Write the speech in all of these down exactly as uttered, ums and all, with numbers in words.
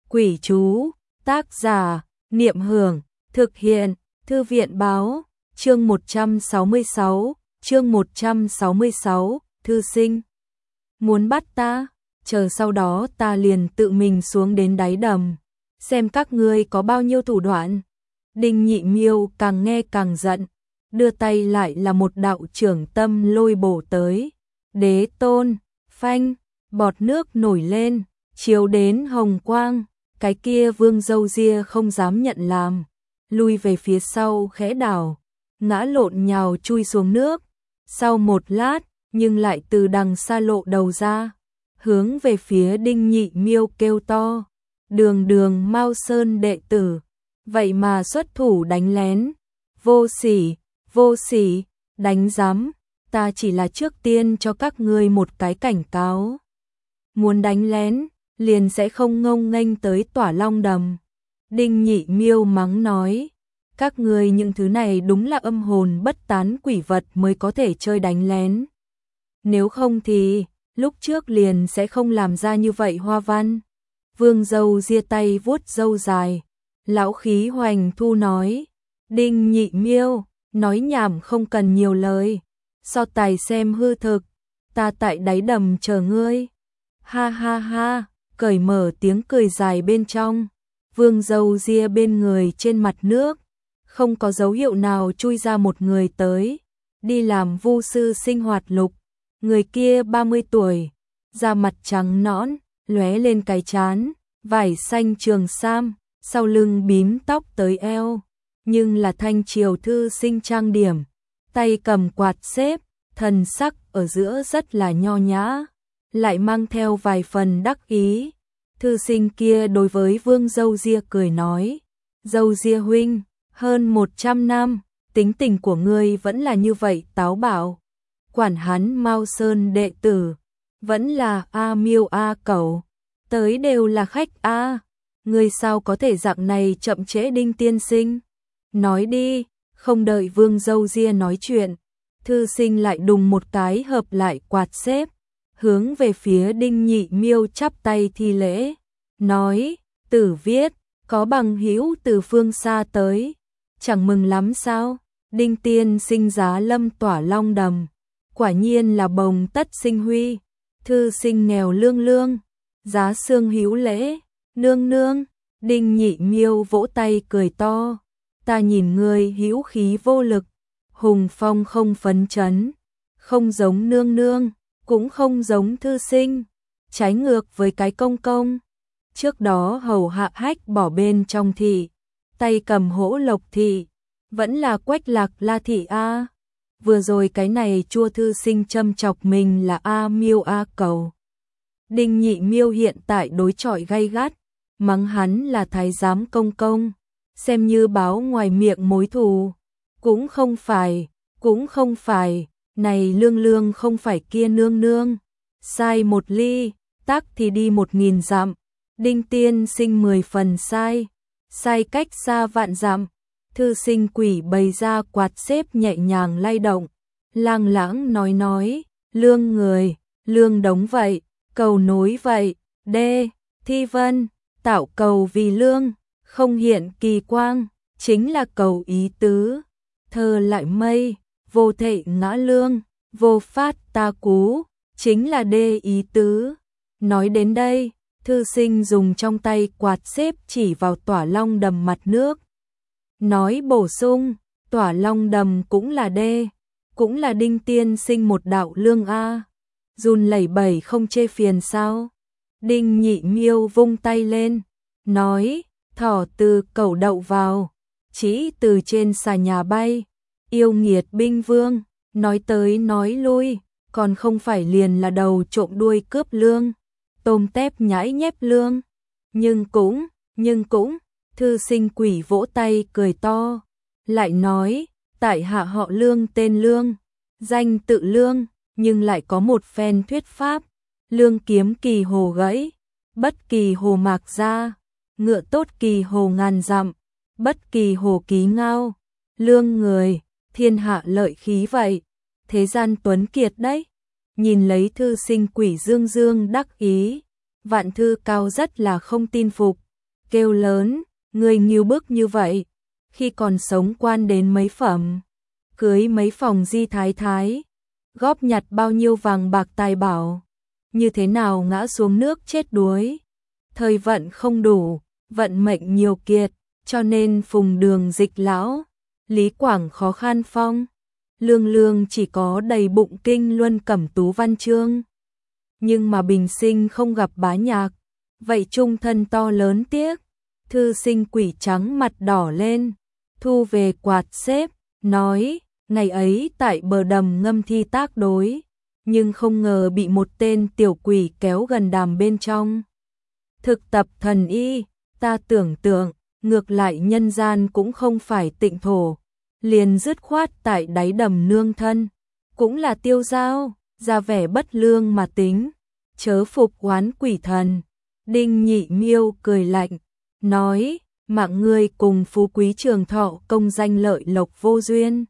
Quỷ chú, tác giả, Niệm Hưởng, thực hiện, Thư viện báo, chương một trăm sáu mươi sáu, chương một trăm sáu mươi sáu, thư sinh. Muốn bắt ta, chờ sau đó ta liền tự mình xuống đến đáy đầm, xem các ngươi có bao nhiêu thủ đoạn. Đinh Nhị Miêu càng nghe càng giận, đưa tay lại là một đạo trưởng tâm lôi bổ tới. Đế tôn, phanh, bọt nước nổi lên, chiếu đến hồng quang, cái kia Vương Dâu Ria không dám nhận làm, lui về phía sau khẽ đảo, ngã lộn nhào chui xuống nước. Sau một lát, nhưng lại từ đằng xa lộ đầu ra, hướng về phía Đinh Nhị Miêu kêu to: "Đường đường Mao Sơn đệ tử, vậy mà xuất thủ đánh lén, vô sỉ, vô sỉ, đánh rắm, ta chỉ là trước tiên cho các ngươi một cái cảnh cáo. Muốn đánh lén, liền sẽ không ngông nghênh tới Tỏa Long Đầm." Đinh Nhị Miêu mắng nói: "Các ngươi những thứ này đúng là âm hồn bất tán quỷ vật mới có thể chơi đánh lén. Nếu không thì, lúc trước liền sẽ không làm ra như vậy hoa văn." Vương Dâu Ria tay vuốt râu dài, lão khí hoành thu nói: "Đinh Nhị Miêu, nói nhảm không cần nhiều lời, so tài xem hư thực, ta tại đáy đầm chờ ngươi." Ha ha ha, cởi mở tiếng cười dài bên trong. Vương Dâu Ria bên người trên mặt nước, không có dấu hiệu nào chui ra một người tới, đi làm vu sư sinh hoạt lục. Người kia ba mươi tuổi, da mặt trắng nõn, lóe lên cái trán, vải xanh trường sam, sau lưng bím tóc tới eo, nhưng là thanh triều thư sinh trang điểm, tay cầm quạt xếp, thần sắc ở giữa rất là nho nhã, lại mang theo vài phần đắc ý. Thư sinh kia đối với Vương Dâu Ria cười nói: "Dâu Ria huynh, hơn một trăm năm, tính tình của ngươi vẫn là như vậy táo bạo. Quản hắn Mao Sơn đệ tử, vẫn là A Miêu A Cẩu, tới đều là khách A, ngươi sao có thể dạng này chậm trễ Đinh tiên sinh? Nói đi." Không đợi Vương Dâu Ria nói chuyện, thư sinh lại đùng một cái hợp lại quạt xếp, hướng về phía Đinh Nhị Miêu chắp tay thi lễ, nói: "Tử viết, có bằng hữu từ phương xa tới, chẳng mừng lắm sao? Đinh tiên sinh giá lâm Tỏa Long Đầm, quả nhiên là bồng tất sinh huy." Thư sinh nghèo lương lương, giá xương hữu lễ, nương nương. Đinh Nhị Miêu vỗ tay cười to: "Ta nhìn ngươi hữu khí vô lực, hùng phong không phấn chấn, không giống nương nương, cũng không giống thư sinh, trái ngược với cái công công trước đó hầu hạ hách bỏ bên trong thị, tay cầm hỗ lộc thị, vẫn là Quách Lạc La thị a. Vừa rồi cái này chua thư sinh châm chọc mình là A Miêu A Cẩu." Đinh Nhị Miêu hiện tại đối chọi gay gắt, mắng hắn là thái giám công công, xem như báo ngoài miệng mối thù. Cũng không phải, cũng không phải, này lương lương không phải kia nương nương, sai một ly, tác thì đi một nghìn dặm, Đinh tiên sinh mười phần sai, sai cách xa vạn dặm. Thư sinh quỷ bày ra quạt xếp nhẹ nhàng lay động, lang lãng nói nói: "Lương người, lương đống vậy, cầu nối vậy, đê, thi vân, tạo cầu vì lương, không hiện kỳ quang, chính là cầu ý tứ. Thơ lại mây, vô thệ ngã lương, vô phát ta cú, chính là đê ý tứ." Nói đến đây, thư sinh dùng trong tay quạt xếp chỉ vào Tỏa Long Đầm mặt nước, nói bổ sung: "Tỏa Long Đầm cũng là đê, cũng là Đinh tiên sinh một đạo lương a, run lẩy bẩy không chê phiền sao?" Đinh Nhị Miêu vung tay lên, nói: "Thỏ từ cẩu đậu vào, chỉ từ trên xà nhà bay, yêu nghiệt binh vương, nói tới nói lui, còn không phải liền là đầu trộm đuôi cướp lương, tôm tép nhãi nhép lương. Nhưng cũng, nhưng cũng." Thư sinh quỷ vỗ tay cười to, lại nói: "Tại hạ họ Lương tên Lương, danh tự Lương, nhưng lại có một phen thuyết pháp, lương kiếm kỳ hồ gãy, bất kỳ hồ mạc ra, ngựa tốt kỳ hồ ngàn dặm, bất kỳ hồ ký ngao. Lương người, thiên hạ lợi khí vậy, thế gian tuấn kiệt đấy." Nhìn lấy thư sinh quỷ dương dương đắc ý, Vạn Thư Cao rất là không tin phục, kêu lớn, người ngưu bức như vậy, khi còn sống quan đến mấy phẩm, cưới mấy phòng di thái thái, góp nhặt bao nhiêu vàng bạc tài bảo, như thế nào ngã xuống nước chết đuối. Thời vận không đủ, vận mệnh nhiều kiệt, cho nên phùng đường dịch lão, Lý Quảng khó khăn phong, lương lương chỉ có đầy bụng kinh luân cẩm tú văn chương. Nhưng mà bình sinh không gặp bá nhạc, vậy trung thân to lớn tiếc. Thư sinh quỷ trắng mặt đỏ lên, thu về quạt xếp, nói, ngày ấy tại bờ đầm ngâm thi tác đối, nhưng không ngờ bị một tên tiểu quỷ kéo gần đàm bên trong. Thực tập thần y, ta tưởng tượng, ngược lại nhân gian cũng không phải tịnh thổ, liền dứt khoát tại đáy đầm nương thân, cũng là tiêu dao, ra vẻ bất lương mà tính, chớ phục oán quỷ thần. Đinh Nhị Miêu cười lạnh, nói, mạng ngươi cùng phú quý trường thọ công danh lợi lộc vô duyên.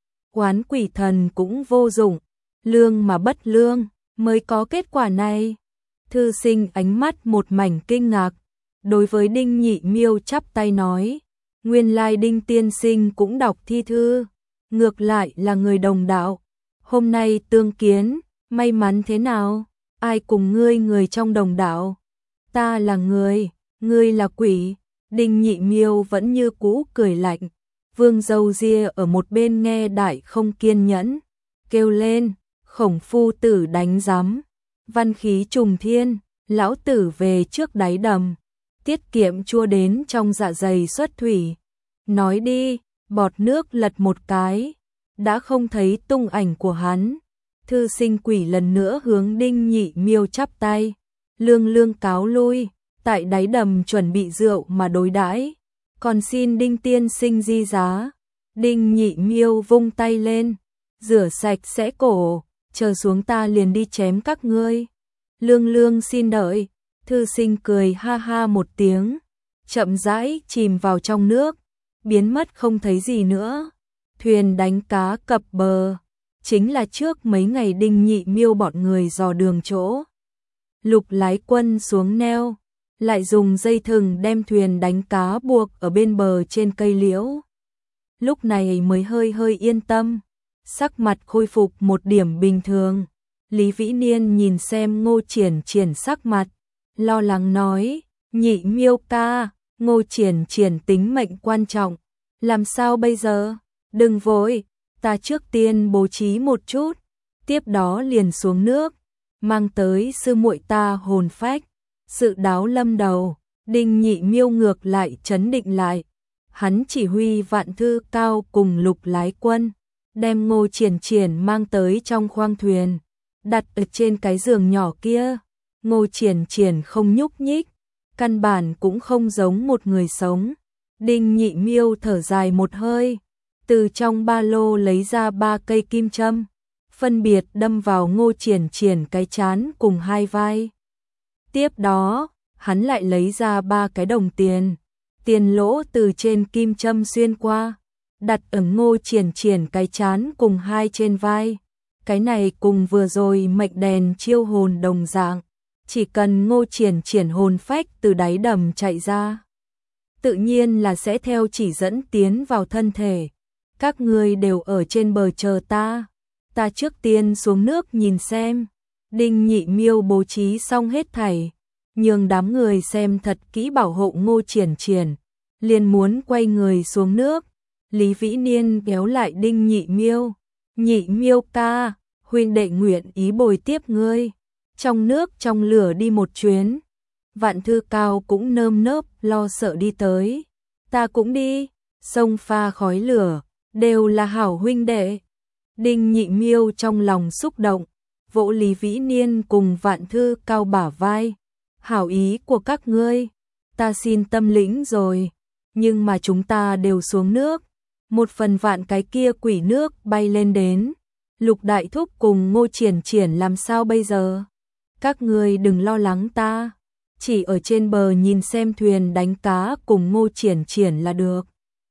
Oán quỷ thần cũng vô dụng, lương mà bất lương, mới có kết quả này. Thư sinh ánh mắt một mảnh kinh ngạc, đối với Đinh Nhị Miêu chắp tay nói, nguyên lai Đinh tiên sinh cũng đọc thi thư, ngược lại là người đồng đạo. Hôm nay tương kiến, may mắn thế nào, ai cùng ngươi người trong đồng đạo? Ta là người, ngươi là quỷ. Đinh Nhị Miêu vẫn như cũ cười lạnh. Vương Dâu Ria ở một bên nghe đại không kiên nhẫn, kêu lên, Khổng phu tử đánh giám, văn khí trùng thiên, lão tử về trước đáy đầm, tiết kiệm chua đến trong dạ dày xuất thủy. Nói đi, bọt nước lật một cái, đã không thấy tung ảnh của hắn. Thư sinh quỷ lần nữa hướng Đinh Nhị Miêu chắp tay, lương lương cáo lui, tại đáy đầm chuẩn bị rượu mà đối đãi, còn xin Đinh tiên sinh di giá. Đinh Nhị Miêu vung tay lên, rửa sạch sẽ cổ, chờ xuống ta liền đi chém các ngươi. Lương lương xin đợi. Thư sinh cười ha ha một tiếng, chậm rãi chìm vào trong nước, biến mất không thấy gì nữa. Thuyền đánh cá cập bờ, chính là trước mấy ngày Đinh Nhị Miêu bọn người dò đường chỗ. Lục lái quân xuống neo, lại dùng dây thừng đem thuyền đánh cá buộc ở bên bờ trên cây liễu. Lúc này mới hơi hơi yên tâm, sắc mặt khôi phục một điểm bình thường. Lý Vĩ Niên nhìn xem Ngô Triển Triển sắc mặt, lo lắng nói, Nhị Miêu ca, Ngô Triển Triển tính mệnh quan trọng, làm sao bây giờ? Đừng vội, ta trước tiên bố trí một chút, tiếp đó liền xuống nước, mang tới sư muội ta hồn phách. Sự đáo lâm đầu, Đinh Nhị Miêu ngược lại trấn định lại. Hắn chỉ huy vạn thư cao cùng lục lái quân, đem Ngô Triển Triển mang tới trong khoang thuyền, đặt ở trên cái giường nhỏ kia. Ngô Triển Triển không nhúc nhích, căn bản cũng không giống một người sống. Đinh Nhị Miêu thở dài một hơi, từ trong ba lô lấy ra ba cây kim châm, phân biệt đâm vào Ngô Triển Triển cái trán cùng hai vai. Tiếp đó, hắn lại lấy ra ba cái đồng tiền, tiền lỗ từ trên kim châm xuyên qua, đặt ở Ngô Triển Triển cái trán cùng hai trên vai. Cái này cùng vừa rồi mệnh đèn chiêu hồn đồng dạng, chỉ cần Ngô Triển Triển hồn phách từ đáy đầm chạy ra, tự nhiên là sẽ theo chỉ dẫn tiến vào thân thể. Các ngươi đều ở trên bờ chờ ta, ta trước tiên xuống nước nhìn xem. Đinh Nhị Miêu bố trí xong hết thảy, nhường đám người xem thật kỹ bảo hộ Ngô Triển Triển, liền muốn quay người xuống nước. Lý Vĩ Niên kéo lại Đinh Nhị Miêu, Nhị Miêu ca, huynh đệ nguyện ý bồi tiếp ngươi, trong nước trong lửa đi một chuyến. Vạn thư cao cũng nơm nớp lo sợ đi tới, ta cũng đi, sông pha khói lửa, đều là hảo huynh đệ. Đinh Nhị Miêu trong lòng xúc động, vỗ Lý Vĩ Niên cùng Vạn thư cao bả vai, hảo ý của các ngươi, ta xin tâm lĩnh rồi, nhưng mà chúng ta đều xuống nước, một phần vạn cái kia quỷ nước bay lên đến, Lục đại thúc cùng Ngô Triển Triển làm sao bây giờ? Các ngươi đừng lo lắng ta, chỉ ở trên bờ nhìn xem thuyền đánh cá cùng Ngô Triển Triển là được.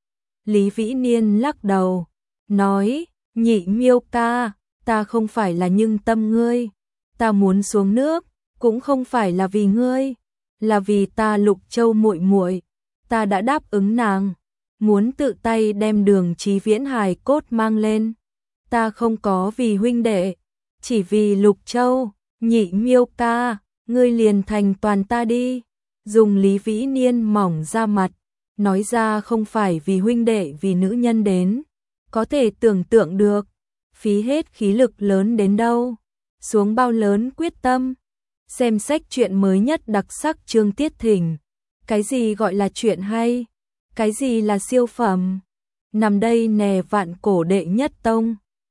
Lý Vĩ Niên lắc đầu, nói, Nhị Miêu ca, ta không phải là nhưng tâm ngươi, ta muốn xuống nước, cũng không phải là vì ngươi, là vì ta Lục Châu muội muội, ta đã đáp ứng nàng, muốn tự tay đem Đường Chí Viễn hài cốt mang lên. Ta không có vì huynh đệ, chỉ vì Lục Châu. Nhị Miêu ca, ngươi liền thành toàn ta đi. Dùng Lý Vĩ Niên mỏng ra mặt, nói ra không phải vì huynh đệ vì nữ nhân đến, có thể tưởng tượng được, phí hết khí lực lớn đến đâu, xuống bao lớn quyết tâm. Xem sách truyện mới nhất đặc sắc Trương Tiết Thỉnh. Cái gì gọi là chuyện hay? Cái gì là siêu phẩm? Nằm đây nè vạn cổ đệ nhất tông.